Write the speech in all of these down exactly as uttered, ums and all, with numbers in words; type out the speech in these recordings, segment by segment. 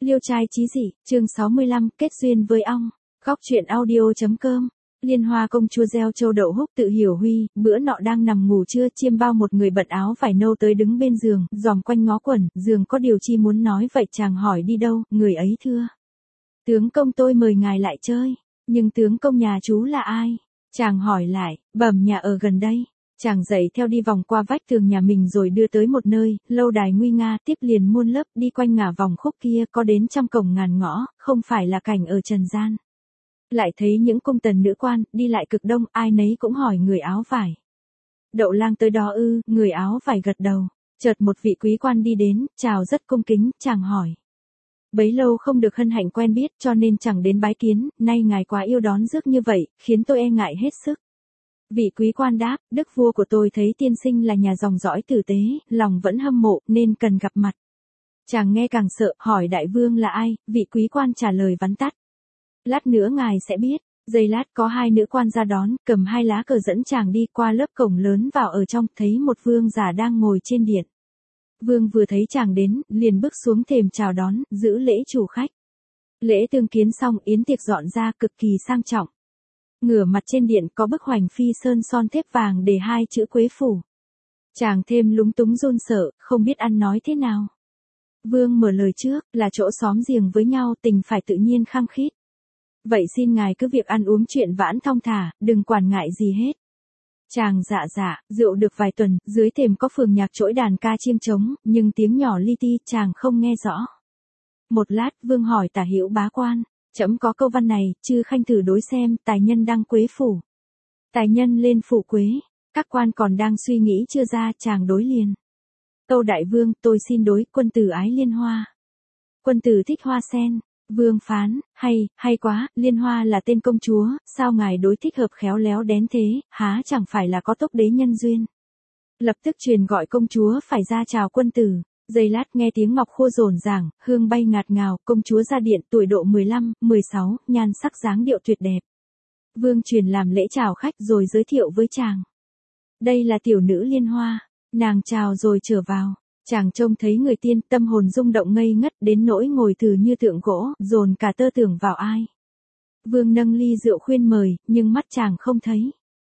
Liêu trai chí dị, chương sáu mươi lăm, kết duyên với ong. Góc truyện audio.com. Liên Hoa công chúa gieo châu đậu húc tự hiểu huy, bữa nọ đang nằm ngủ trưa, chiêm bao một người bận áo vải nâu tới đứng bên giường, dòm quanh ngó quẩn, giường có điều chi muốn nói vậy chàng hỏi đi đâu, người ấy thưa. Tướng công tôi mời ngài lại chơi, nhưng tướng công nhà chú là ai? Chàng hỏi lại, bẩm nhà ở gần đây. Chàng dậy theo đi vòng qua vách tường nhà mình rồi đưa tới một nơi, lâu đài nguy nga, tiếp liền muôn lớp, đi quanh ngả vòng khúc kia, có đến trăm cổng ngàn ngõ, không phải là cảnh ở trần gian. Lại thấy những cung tần nữ quan, đi lại cực đông, ai nấy cũng hỏi người áo vải. Đậu lang tới đó ư, người áo vải gật đầu. Chợt một vị quý quan đi đến, chào rất cung kính, chàng hỏi. Bấy lâu không được hân hạnh quen biết cho nên chẳng đến bái kiến, nay ngài quá yêu đón rước như vậy, khiến tôi e ngại hết sức. Vị quý quan đáp, đức vua của tôi thấy tiên sinh là nhà dòng dõi tử tế, lòng vẫn hâm mộ, nên cần gặp mặt. Chàng nghe càng sợ, hỏi đại vương là ai, vị quý quan trả lời vắn tắt. Lát nữa ngài sẽ biết, giây lát có hai nữ quan ra đón, cầm hai lá cờ dẫn chàng đi qua lớp cổng lớn vào ở trong, thấy một vương giả đang ngồi trên điện. Vương vừa thấy chàng đến, liền bước xuống thềm chào đón, giữ lễ chủ khách. Lễ tương kiến xong, yến tiệc dọn ra cực kỳ sang trọng. Ngửa mặt trên điện có bức hoành phi sơn son thép vàng để hai chữ Quế Phủ. Chàng thêm lúng túng run sợ, không biết ăn nói thế nào. Vương mở lời trước, là chỗ xóm giềng với nhau, tình phải tự nhiên khăng khít. Vậy xin ngài cứ việc ăn uống chuyện vãn thong thả, đừng quản ngại gì hết. Chàng dạ dạ, rượu được vài tuần, dưới thềm có phường nhạc trỗi đàn ca chiêng trống, nhưng tiếng nhỏ li ti chàng không nghe rõ. Một lát, vương hỏi Tả Hữu bá quan. Trẫm có câu văn này, chư khanh thử đối xem, tài nhân đăng Quế Phủ. Tài nhân lên phủ Quế, các quan còn đang suy nghĩ chưa ra, chàng đối liền. Tâu đại vương, tôi xin đối, quân tử ái liên hoa. Quân tử thích hoa sen. Vương phán, hay, hay quá, liên hoa là tên công chúa, sao ngài đối thích hợp khéo léo đến thế, há chẳng phải là có tốc đế nhân duyên. Lập tức truyền gọi công chúa phải ra chào quân tử. Giây lát nghe tiếng ngọc khô rồn ràng, hương bay ngạt ngào, công chúa ra điện, tuổi độ mười lăm, mười sáu, nhan sắc dáng điệu tuyệt đẹp. Vương truyền làm lễ chào khách rồi giới thiệu với chàng. Đây là tiểu nữ Liên Hoa, nàng chào rồi trở vào. Chàng trông thấy người tiên, tâm hồn rung động ngây ngất đến nỗi ngồi thừ như tượng gỗ, dồn cả tơ tưởng vào ai. Vương nâng ly rượu khuyên mời, nhưng mắt chàng không thấy.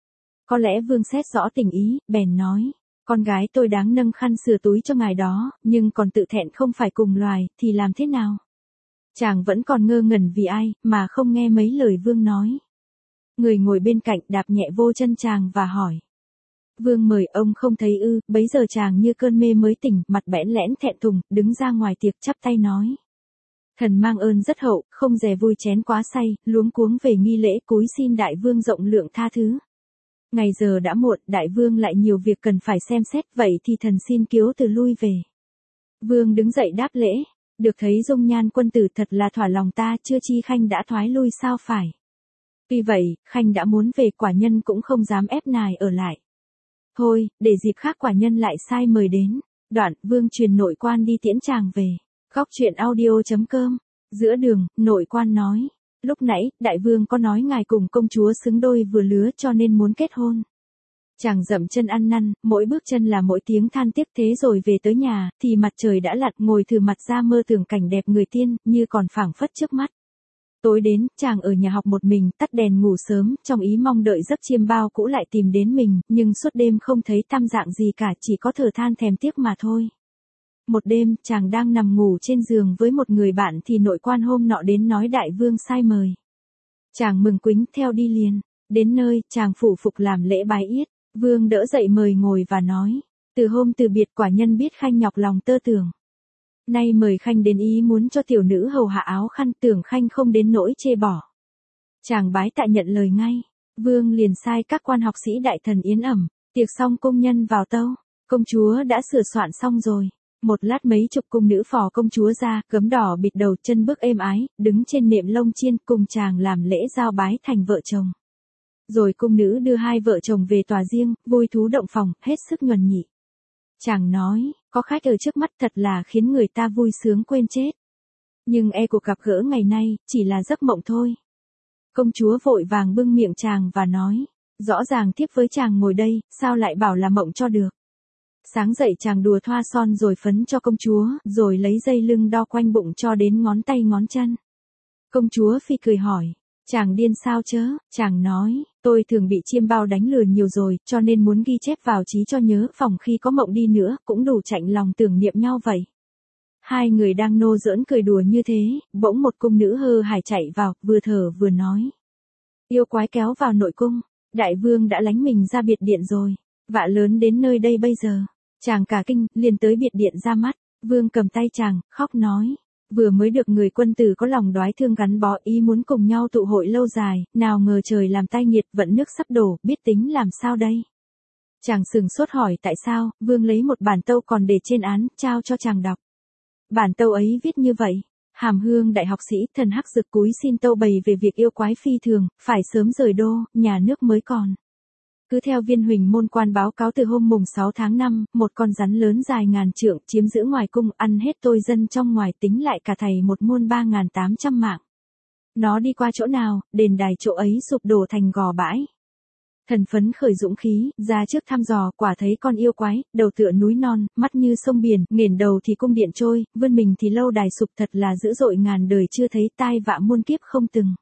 Có lẽ vương xét rõ tình ý, bèn nói. Con gái tôi đáng nâng khăn sửa túi cho ngài đó, nhưng còn tự thẹn không phải cùng loài, thì làm thế nào? Chàng vẫn còn ngơ ngẩn vì ai, mà không nghe mấy lời vương nói. Người ngồi bên cạnh đạp nhẹ vô chân chàng và hỏi. Vương mời ông không thấy ư, bấy giờ chàng như cơn mê mới tỉnh, mặt bẽn lẽn thẹn thùng, đứng ra ngoài tiệc chắp tay nói. Thần mang ơn rất hậu, không dè vui chén quá say, luống cuống về nghi lễ cúi xin đại vương rộng lượng tha thứ. Ngày giờ đã muộn, đại vương lại nhiều việc cần phải xem xét, vậy thì thần xin kiếu từ lui về. Vương đứng dậy đáp lễ, được thấy dung nhan quân tử thật là thỏa lòng ta, chưa chi khanh đã thoái lui sao phải. Tuy vậy, khanh đã muốn về, quả nhân cũng không dám ép nài ở lại. Thôi, để dịp khác quả nhân lại sai mời đến. Đoạn, vương truyền nội quan đi tiễn chàng về. Góc truyện audio.com. Giữa đường, nội quan nói. Lúc nãy, đại vương có nói ngài cùng công chúa xứng đôi vừa lứa cho nên muốn kết hôn. Chàng dậm chân ăn năn, mỗi bước chân là mỗi tiếng than tiếc, thế rồi về tới nhà, thì mặt trời đã lặn, ngồi thừ mặt ra mơ tưởng cảnh đẹp người tiên, như còn phảng phất trước mắt. Tối đến, chàng ở nhà học một mình, tắt đèn ngủ sớm, trong ý mong đợi giấc chiêm bao cũ lại tìm đến mình, nhưng suốt đêm không thấy tăm dạng gì cả, chỉ có thở than thèm tiếc mà thôi. Một đêm, chàng đang nằm ngủ trên giường với một người bạn thì nội quan hôm nọ đến nói đại vương sai mời. Chàng mừng quính theo đi liền. Đến nơi, chàng phủ phục làm lễ bái yết. Vương đỡ dậy mời ngồi và nói. Từ hôm từ biệt quả nhân biết khanh nhọc lòng tơ tưởng. Nay mời khanh đến ý muốn cho tiểu nữ hầu hạ áo khăn, tưởng khanh không đến nỗi chê bỏ. Chàng bái tạ nhận lời ngay. Vương liền sai các quan học sĩ đại thần yến ẩm. Tiệc xong công nhân vào tâu. Công chúa đã sửa soạn xong rồi. Một lát mấy chục cung nữ phò công chúa ra, gấm đỏ bịt đầu, chân bước êm ái, đứng trên nệm lông chiên, cùng chàng làm lễ giao bái thành vợ chồng. Rồi cung nữ đưa hai vợ chồng về tòa riêng, vui thú động phòng, hết sức nhuần nhị. Chàng nói, có khách ở trước mắt thật là khiến người ta vui sướng quên chết. Nhưng e cuộc gặp gỡ ngày nay, chỉ là giấc mộng thôi. Công chúa vội vàng bưng miệng chàng và nói, rõ ràng thiếp với chàng ngồi đây, sao lại bảo là mộng cho được. Sáng dậy chàng đùa thoa son rồi phấn cho công chúa, rồi lấy dây lưng đo quanh bụng cho đến ngón tay ngón chân. Công chúa Phi cười hỏi, chàng điên sao chớ, chàng nói, tôi thường bị chiêm bao đánh lừa nhiều rồi, cho nên muốn ghi chép vào trí cho nhớ, phòng khi có mộng đi nữa, cũng đủ chạnh lòng tưởng niệm nhau vậy. Hai người đang nô giỡn cười đùa như thế, bỗng một cung nữ hơ hải chạy vào, vừa thở vừa nói. Yêu quái kéo vào nội cung, đại vương đã lánh mình ra biệt điện rồi, vạ lớn đến nơi đây bây giờ. Chàng cả kinh, liền tới biệt điện ra mắt, vương cầm tay chàng, khóc nói. Vừa mới được người quân tử có lòng đoái thương gắn bó ý muốn cùng nhau tụ hội lâu dài, nào ngờ trời làm tai nghiệt vận nước sắp đổ, biết tính làm sao đây. Chàng sừng sốt hỏi tại sao, vương lấy một bản tâu còn để trên án, trao cho chàng đọc. Bản tâu ấy viết như vậy, Hàm Hương đại học sĩ thần hắc dực cúi xin tâu bày về việc yêu quái phi thường, phải sớm rời đô, nhà nước mới còn. Cứ theo viên huỳnh môn quan báo cáo từ hôm mùng sáu tháng năm, một con rắn lớn dài ngàn trượng chiếm giữ ngoài cung ăn hết tôi dân trong ngoài tính lại cả thầy một muôn ba ngàn tám trăm mạng. Nó đi qua chỗ nào, đền đài chỗ ấy sụp đổ thành gò bãi. Thần phấn khởi dũng khí, ra trước thăm dò, quả thấy con yêu quái, đầu tựa núi non, mắt như sông biển, nghển đầu thì cung điện trôi, vươn mình thì lâu đài sụp thật là dữ dội ngàn đời chưa thấy tai vạ muôn kiếp không từng.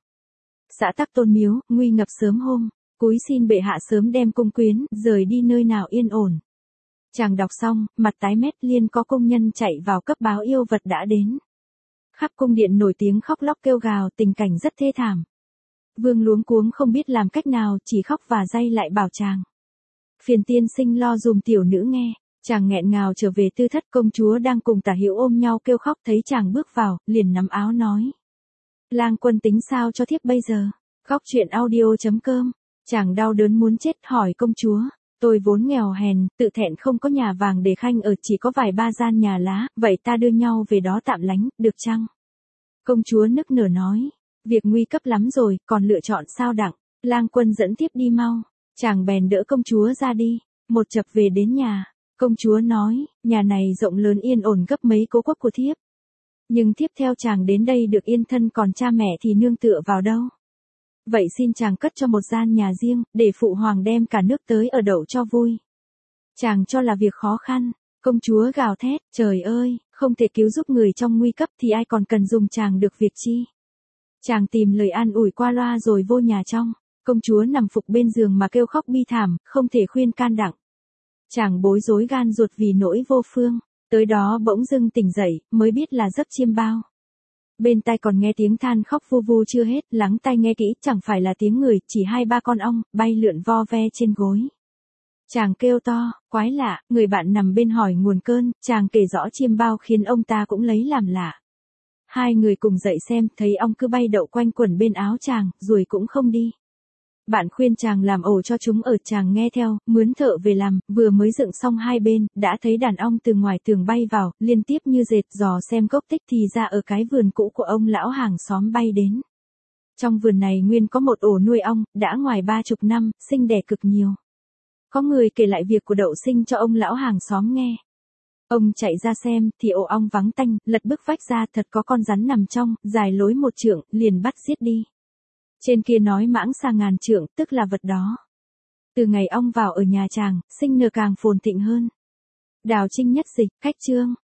Xã tắc tôn miếu, nguy ngập sớm hôm, cúi xin bệ hạ sớm đem cung quyến, rời đi nơi nào yên ổn. Chàng đọc xong, mặt tái mét liên có công nhân chạy vào cấp báo yêu vật đã đến. Khắp cung điện nổi tiếng khóc lóc kêu gào, tình cảnh rất thê thảm. Vương luống cuống không biết làm cách nào, chỉ khóc và day lại bảo chàng. Phiền tiên sinh lo dùm tiểu nữ nghe, chàng nghẹn ngào trở về tư thất, công chúa đang cùng Tả Hữu ôm nhau kêu khóc thấy chàng bước vào, liền nắm áo nói. Lang quân tính sao cho thiếp bây giờ, góc chuyện audio chấm com. Chàng đau đớn muốn chết hỏi công chúa, tôi vốn nghèo hèn, tự thẹn không có nhà vàng để khanh ở, chỉ có vài ba gian nhà lá, vậy ta đưa nhau về đó tạm lánh, được chăng? Công chúa nức nở nói, việc nguy cấp lắm rồi, còn lựa chọn sao đặng, lang quân dẫn tiếp đi mau. Chàng bèn đỡ công chúa ra đi, một chập về đến nhà, công chúa nói, nhà này rộng lớn yên ổn gấp mấy cố quốc của thiếp. Nhưng thiếp theo chàng đến đây được yên thân, còn cha mẹ thì nương tựa vào đâu. Vậy xin chàng cất cho một gian nhà riêng, để phụ hoàng đem cả nước tới ở đậu cho vui. Chàng cho là việc khó khăn, công chúa gào thét, trời ơi, không thể cứu giúp người trong nguy cấp thì ai còn cần dùng chàng được việc chi. Chàng tìm lời an ủi qua loa rồi vô nhà trong, công chúa nằm phục bên giường mà kêu khóc bi thảm, không thể khuyên can đặng. Chàng bối rối gan ruột vì nỗi vô phương, tới đó bỗng dưng tỉnh dậy, mới biết là giấc chiêm bao. Bên tai còn nghe tiếng than khóc vu vu chưa hết, lắng tai nghe kỹ, chẳng phải là tiếng người, chỉ hai ba con ong, bay lượn vo ve trên gối. Chàng kêu to, quái lạ, người bạn nằm bên hỏi nguồn cơn, chàng kể rõ chiêm bao khiến ông ta cũng lấy làm lạ. Hai người cùng dậy xem, thấy ong cứ bay đậu quanh quẩn bên áo chàng, ruồi cũng không đi. Bạn khuyên chàng làm ổ cho chúng ở, chàng nghe theo, mướn thợ về làm, vừa mới dựng xong hai bên, đã thấy đàn ong từ ngoài tường bay vào, liên tiếp như dệt, dò xem gốc tích thì ra ở cái vườn cũ của ông lão hàng xóm bay đến. Trong vườn này nguyên có một ổ nuôi ong, đã ngoài ba chục năm, sinh đẻ cực nhiều. Có người kể lại việc của đậu sinh cho ông lão hàng xóm nghe. Ông chạy ra xem, thì ổ ong vắng tanh, lật bức vách ra thật có con rắn nằm trong, dài lối một trượng, liền bắt giết đi. Trên kia nói mãng xa ngàn trượng, tức là vật đó. Từ ngày ong vào ở nhà chàng, sinh nở càng phồn thịnh hơn. Đào Trinh Nhất Dịch, cách chương.